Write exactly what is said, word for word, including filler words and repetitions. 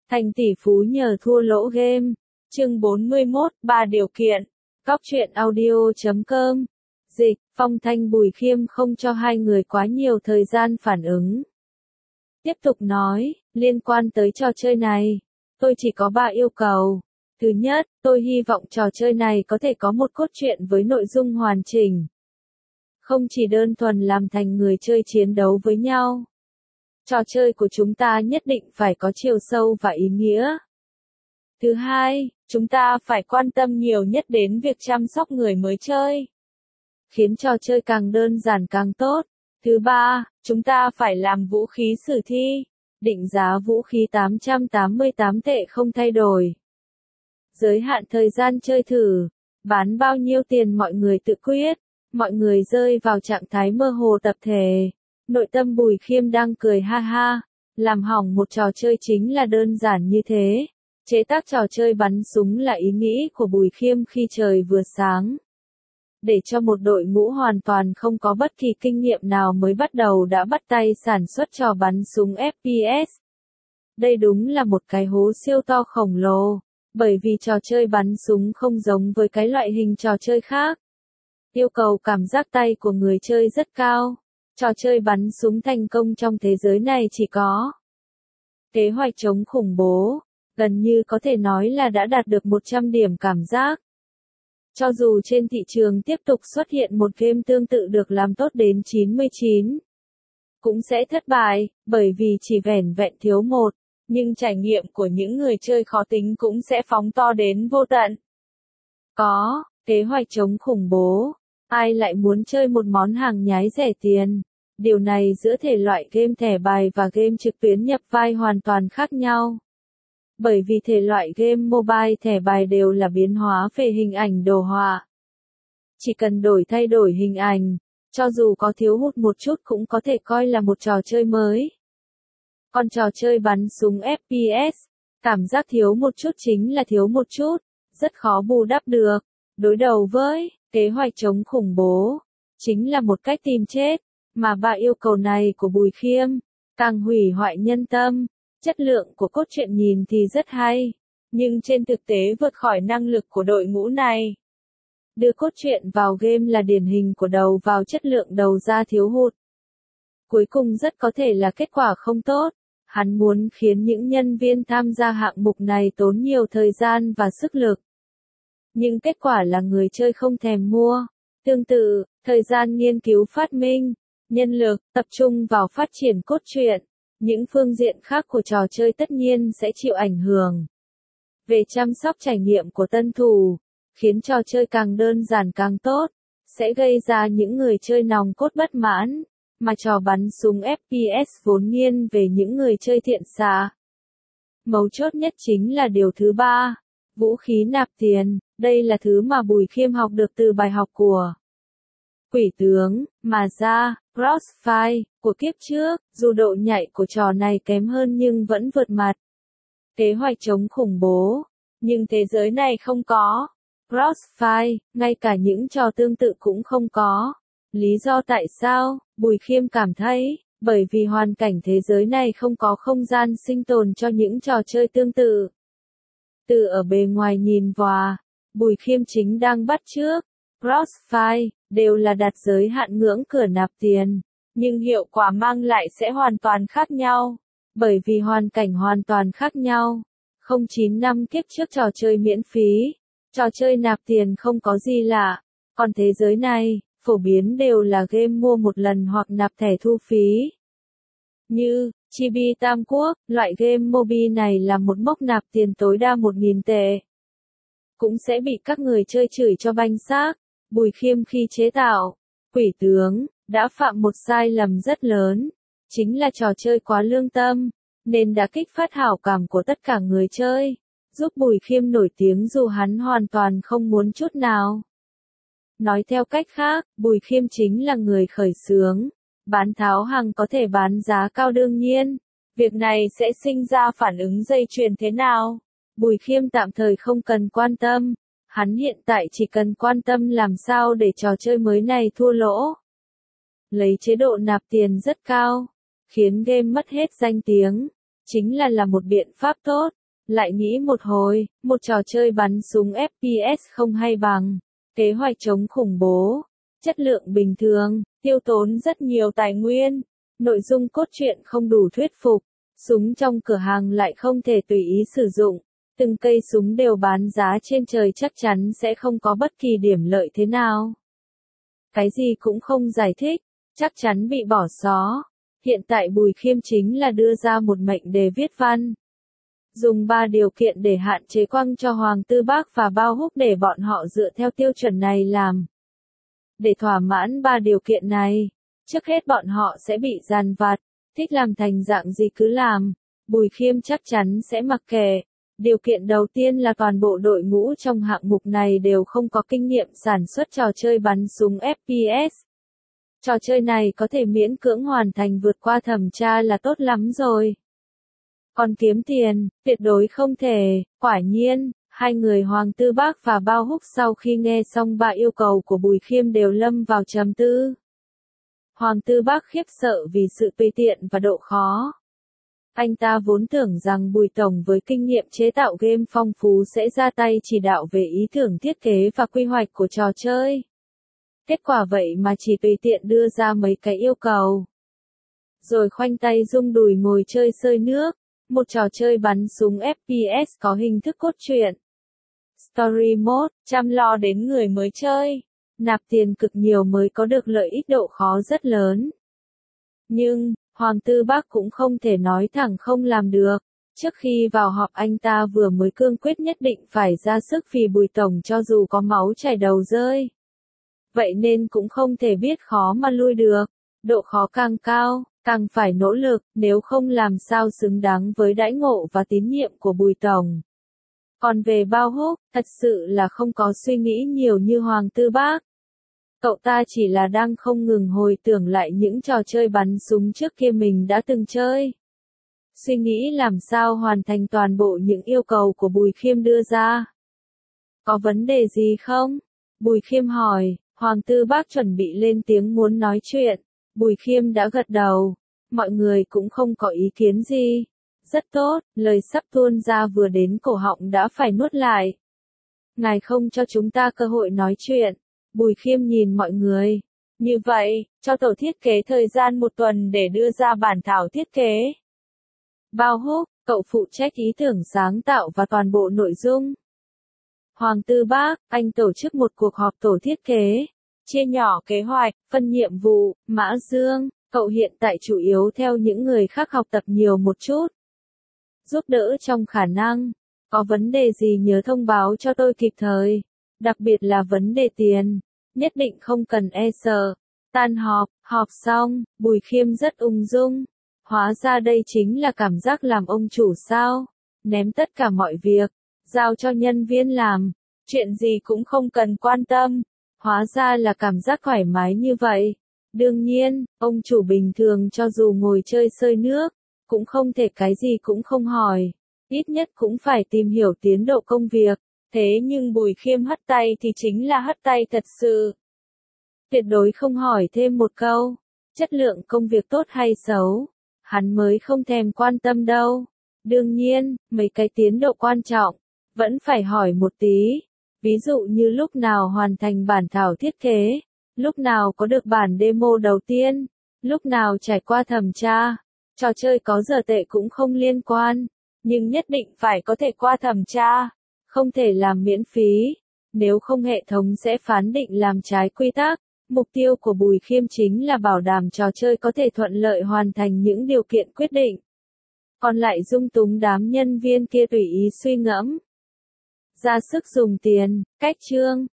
Thành tỷ phú nhờ thua lỗ game. Chương bốn mươi mốt, ba điều kiện. Cóc truyện audio chấm com. Dịch, Phong Thanh Bùi Khiêm không cho hai người quá nhiều thời gian phản ứng. Tiếp tục nói, liên quan tới trò chơi này, tôi chỉ có ba yêu cầu. Thứ nhất, tôi hy vọng trò chơi này có thể có một cốt truyện với nội dung hoàn chỉnh. Không chỉ đơn thuần làm thành người chơi chiến đấu với nhau. Trò chơi của chúng ta nhất định phải có chiều sâu và ý nghĩa. Thứ hai, chúng ta phải quan tâm nhiều nhất đến việc chăm sóc người mới chơi. Khiến trò chơi càng đơn giản càng tốt. Thứ ba, chúng ta phải làm vũ khí sử thi. Định giá vũ khí tám trăm tám mươi tám tệ không thay đổi. Giới hạn thời gian chơi thử. Bán bao nhiêu tiền mọi người tự quyết. Mọi người rơi vào trạng thái mơ hồ tập thể. Nội tâm Bùi Khiêm đang cười ha ha. Làm hỏng một trò chơi chính là đơn giản như thế. Chế tác trò chơi bắn súng là ý nghĩ của Bùi Khiêm khi trời vừa sáng. Để cho một đội ngũ hoàn toàn không có bất kỳ kinh nghiệm nào mới bắt đầu đã bắt tay sản xuất trò bắn súng ép pê ét. Đây đúng là một cái hố siêu to khổng lồ, bởi vì trò chơi bắn súng không giống với cái loại hình trò chơi khác. Yêu cầu cảm giác tay của người chơi rất cao. Trò chơi bắn súng thành công trong thế giới này chỉ có kế hoạch chống khủng bố, gần như có thể nói là đã đạt được một trăm điểm cảm giác. Cho dù trên thị trường tiếp tục xuất hiện một game tương tự được làm tốt đến chín mươi chín, cũng sẽ thất bại, bởi vì chỉ vẻn vẹn thiếu một, nhưng trải nghiệm của những người chơi khó tính cũng sẽ phóng to đến vô tận. Có kế hoạch chống khủng bố, ai lại muốn chơi một món hàng nhái rẻ tiền? Điều này giữa thể loại game thẻ bài và game trực tuyến nhập vai hoàn toàn khác nhau. Bởi vì thể loại game mobile thẻ bài đều là biến hóa về hình ảnh đồ họa. Chỉ cần đổi thay đổi hình ảnh, cho dù có thiếu hụt một chút cũng có thể coi là một trò chơi mới. Còn trò chơi bắn súng ép pê ét, cảm giác thiếu một chút chính là thiếu một chút, rất khó bù đắp được. Đối đầu với kế hoạch chống khủng bố, chính là một cách tìm chết, mà ba yêu cầu này của Bùi Khiêm, càng hủy hoại nhân tâm. Chất lượng của cốt truyện nhìn thì rất hay, nhưng trên thực tế vượt khỏi năng lực của đội ngũ này. Đưa cốt truyện vào game là điển hình của đầu vào chất lượng đầu ra thiếu hụt. Cuối cùng rất có thể là kết quả không tốt. Hắn muốn khiến những nhân viên tham gia hạng mục này tốn nhiều thời gian và sức lực. Nhưng kết quả là người chơi không thèm mua. Tương tự, thời gian nghiên cứu phát minh, nhân lực, tập trung vào phát triển cốt truyện. Những phương diện khác của trò chơi tất nhiên sẽ chịu ảnh hưởng. Về chăm sóc trải nghiệm của tân thủ, khiến trò chơi càng đơn giản càng tốt, sẽ gây ra những người chơi nòng cốt bất mãn, mà trò bắn súng ép pê ét vốn nghiêng về những người chơi thiện xạ. Mấu chốt nhất chính là điều thứ ba, vũ khí nạp tiền, đây là thứ mà Bùi Khiêm học được từ bài học của Quỷ tướng, mà ra, Crossfire, của kiếp trước, dù độ nhạy của trò này kém hơn nhưng vẫn vượt mặt. Kế hoạch chống khủng bố, nhưng thế giới này không có. Crossfire, ngay cả những trò tương tự cũng không có. Lý do tại sao? Bùi Khiêm cảm thấy, bởi vì hoàn cảnh thế giới này không có không gian sinh tồn cho những trò chơi tương tự. Từ ở bề ngoài nhìn vào, Bùi Khiêm chính đang bắt chước Crossfire, đều là đặt giới hạn ngưỡng cửa nạp tiền, nhưng hiệu quả mang lại sẽ hoàn toàn khác nhau, bởi vì hoàn cảnh hoàn toàn khác nhau. Không chín năm kiếp trước trò chơi miễn phí, trò chơi nạp tiền không có gì lạ, còn thế giới này, phổ biến đều là game mua một lần hoặc nạp thẻ thu phí. Như, Chibi Tam Quốc, loại game mobile này là một mốc nạp tiền tối đa một nghìn tệ. Cũng sẽ bị các người chơi chửi cho banh xác. Bùi Khiêm khi chế tạo Quỷ tướng, đã phạm một sai lầm rất lớn, chính là trò chơi quá lương tâm, nên đã kích phát hảo cảm của tất cả người chơi, giúp Bùi Khiêm nổi tiếng dù hắn hoàn toàn không muốn chút nào. Nói theo cách khác, Bùi Khiêm chính là người khởi xướng, bán tháo hàng có thể bán giá cao đương nhiên, việc này sẽ sinh ra phản ứng dây chuyền thế nào? Bùi Khiêm tạm thời không cần quan tâm. Hắn hiện tại chỉ cần quan tâm làm sao để trò chơi mới này thua lỗ. Lấy chế độ nạp tiền rất cao, khiến game mất hết danh tiếng, chính là là một biện pháp tốt. Lại nghĩ một hồi, một trò chơi bắn súng ép pê ét không hay bằng. Kế hoạch chống khủng bố. Chất lượng bình thường, tiêu tốn rất nhiều tài nguyên. Nội dung cốt truyện không đủ thuyết phục. Súng trong cửa hàng lại không thể tùy ý sử dụng. Từng cây súng đều bán giá trên trời chắc chắn sẽ không có bất kỳ điểm lợi thế nào. Cái gì cũng không giải thích, chắc chắn bị bỏ xó. Hiện tại Bùi Khiêm chính là đưa ra một mệnh đề viết văn. Dùng ba điều kiện để hạn chế quăng cho Hoàng Tư Bác và Bao Húc để bọn họ dựa theo tiêu chuẩn này làm. Để thỏa mãn ba điều kiện này, trước hết bọn họ sẽ bị giàn vặt, thích làm thành dạng gì cứ làm. Bùi Khiêm chắc chắn sẽ mặc kệ. Điều kiện đầu tiên là toàn bộ đội ngũ trong hạng mục này đều không có kinh nghiệm sản xuất trò chơi bắn súng ép pê ét. Trò chơi này có thể miễn cưỡng hoàn thành vượt qua thẩm tra là tốt lắm rồi. Còn kiếm tiền, tuyệt đối không thể. Quả nhiên, hai người Hoàng Tư Bác và Bao Húc sau khi nghe xong ba yêu cầu của Bùi Khiêm đều lâm vào trầm tư. Hoàng Tư Bác khiếp sợ vì sự tùy tiện và độ khó. Anh ta vốn tưởng rằng Bùi Tổng với kinh nghiệm chế tạo game phong phú sẽ ra tay chỉ đạo về ý tưởng thiết kế và quy hoạch của trò chơi. Kết quả vậy mà chỉ tùy tiện đưa ra mấy cái yêu cầu. Rồi khoanh tay rung đùi ngồi chơi sơi nước. Một trò chơi bắn súng ép pê ét có hình thức cốt truyện. Story mode, chăm lo đến người mới chơi. Nạp tiền cực nhiều mới có được lợi ích độ khó rất lớn. Nhưng, Hoàng Tư Bác cũng không thể nói thẳng không làm được. Trước khi vào họp anh ta vừa mới cương quyết nhất định phải ra sức vì Bùi Tổng cho dù có máu chảy đầu rơi. Vậy nên cũng không thể biết khó mà lui được. Độ khó càng cao, càng phải nỗ lực, nếu không làm sao xứng đáng với đãi ngộ và tín nhiệm của Bùi Tổng. Còn về Bao Húc, thật sự là không có suy nghĩ nhiều như Hoàng Tư Bác. Cậu ta chỉ là đang không ngừng hồi tưởng lại những trò chơi bắn súng trước kia mình đã từng chơi. Suy nghĩ làm sao hoàn thành toàn bộ những yêu cầu của Bùi Khiêm đưa ra. Có vấn đề gì không? Bùi Khiêm hỏi. Hoàng Tư Bác chuẩn bị lên tiếng muốn nói chuyện. Bùi Khiêm đã gật đầu. Mọi người cũng không có ý kiến gì. Rất tốt, lời sắp tuôn ra vừa đến cổ họng đã phải nuốt lại. Ngài không cho chúng ta cơ hội nói chuyện. Bùi Khiêm nhìn mọi người. Như vậy, cho tổ thiết kế thời gian một tuần để đưa ra bản thảo thiết kế. Bao Húc, cậu phụ trách ý tưởng sáng tạo và toàn bộ nội dung. Hoàng Tư Bác, anh tổ chức một cuộc họp tổ thiết kế. Chia nhỏ kế hoạch, phân nhiệm vụ. Mã Dương, cậu hiện tại chủ yếu theo những người khác học tập nhiều một chút. Giúp đỡ trong khả năng. Có vấn đề gì nhớ thông báo cho tôi kịp thời. Đặc biệt là vấn đề tiền. Nhất định không cần e sợ. Tan họp, họp xong, Bùi Khiêm rất ung dung. Hóa ra đây chính là cảm giác làm ông chủ sao. Ném tất cả mọi việc. Giao cho nhân viên làm. Chuyện gì cũng không cần quan tâm. Hóa ra là cảm giác thoải mái như vậy. Đương nhiên, ông chủ bình thường cho dù ngồi chơi sơi nước, cũng không thể cái gì cũng không hỏi. Ít nhất cũng phải tìm hiểu tiến độ công việc. Thế nhưng Bùi Khiêm hất tay thì chính là hất tay thật sự. Tuyệt đối không hỏi thêm một câu. Chất lượng công việc tốt hay xấu, hắn mới không thèm quan tâm đâu. Đương nhiên, mấy cái tiến độ quan trọng, vẫn phải hỏi một tí. Ví dụ như lúc nào hoàn thành bản thảo thiết kế, lúc nào có được bản demo đầu tiên, lúc nào trải qua thẩm tra. Trò chơi có giờ tệ cũng không liên quan, nhưng nhất định phải có thể qua thẩm tra, không thể làm miễn phí, nếu không hệ thống sẽ phán định làm trái quy tắc. Mục tiêu của Bùi Khiêm chính là bảo đảm trò chơi có thể thuận lợi hoàn thành những điều kiện quyết định. Còn lại dung túng đám nhân viên kia tùy ý suy ngẫm. Ra sức dùng tiền, cách chương.